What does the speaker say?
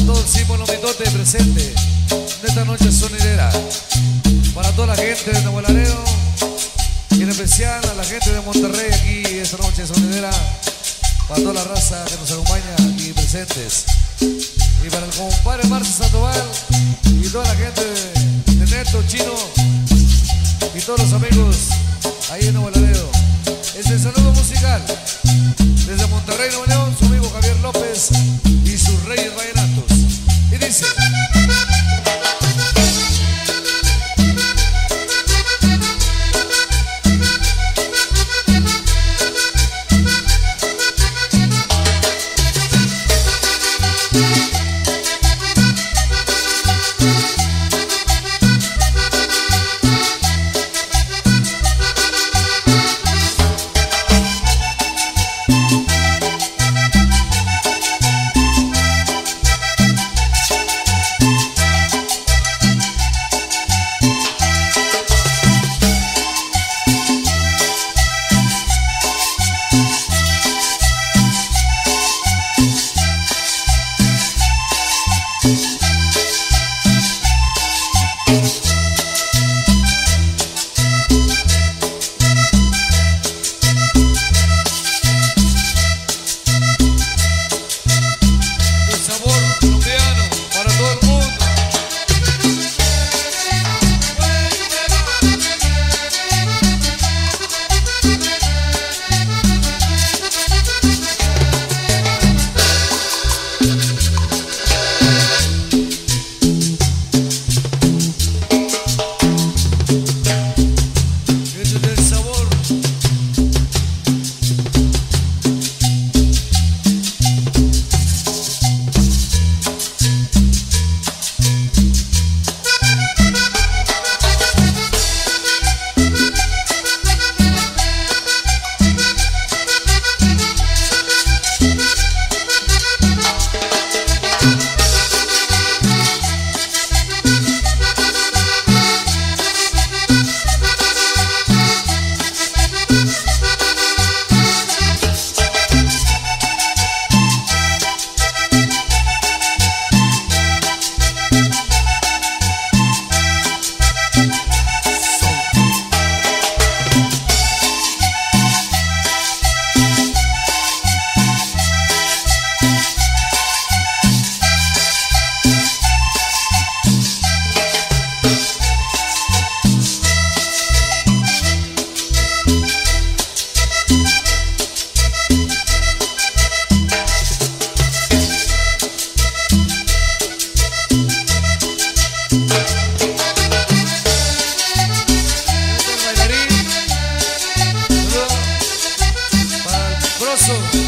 todo el símbolo mitote presente de esta noche sonidera. Para toda la gente de Nuevo Laredo y en especial a la gente de Monterrey aquí esta noche sonidera. Para toda la raza que nos acompaña aquí presentes. Y para el compadre Marcio Sandoval y toda la gente de Neto, Chino y todos los amigos ahí en Nuevo Laredo. Es el saludo musical desde Monterrey, Nuevo León, su amigo Javier López y sus Reyes Vallenatos. Y dice... Grosso.